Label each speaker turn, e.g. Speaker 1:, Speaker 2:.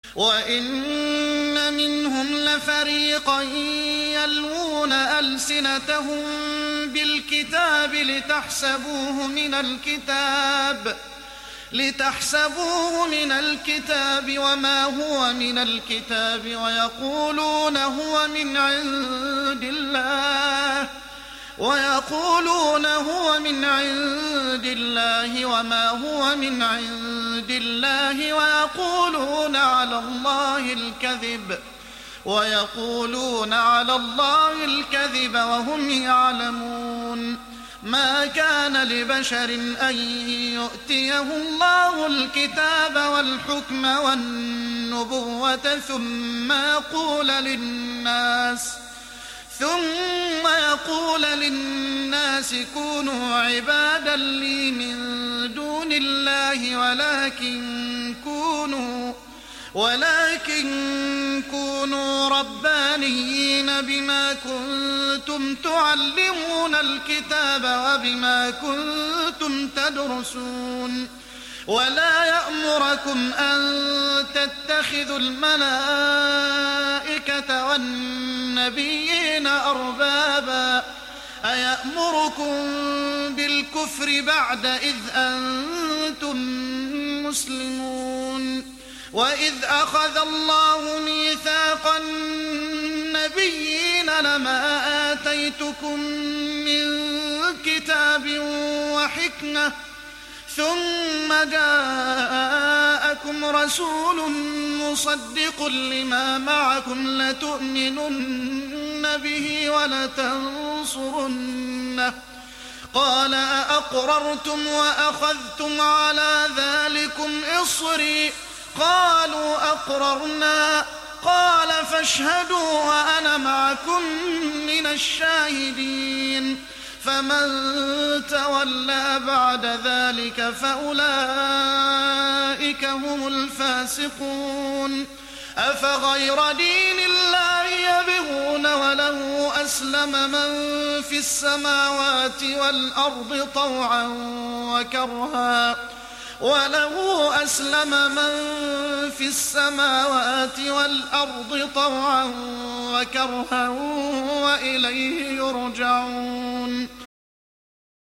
Speaker 1: وإن منهم لفريقا يلوون ألسنتهم بالكتاب لتحسبوه من الكتاب وما هو من الكتاب ويقولون هو من عند الله وما هو من عند الله ويقولون على الله الكذب وهم يعلمون. ما كان لبشر أن يؤتيه الله الكتاب والحكم والنبوة ثم يقول للناس كونوا عبادا لي من دون الله ولكن كونوا ربانيين بما كنتم تعلمون الكتاب وبما كنتم تدرسون. ولا يأمركم أن تتخذوا الملائكة والنبيين أربابا أيأمركم بالكفر بعد إذ أنتم مسلمون. وإذ أخذ الله ميثاق النبيين لما آتيتكم من كتاب وحكمة ثم جاءكم رسول مصدق لما معكم لتؤمنن به ولتنصرنه قال أأقررتم وأخذتم على ذلكم إصري قالوا أقررنا قال فاشهدوا وأنا معكم من الشاهدين. فمن تولى بعد ذلك فأولئك هم الفاسقون. أفغير دين الله يبغون وله أسلم من في السماوات والأرض طوعا وكرها وإليه يرجعون.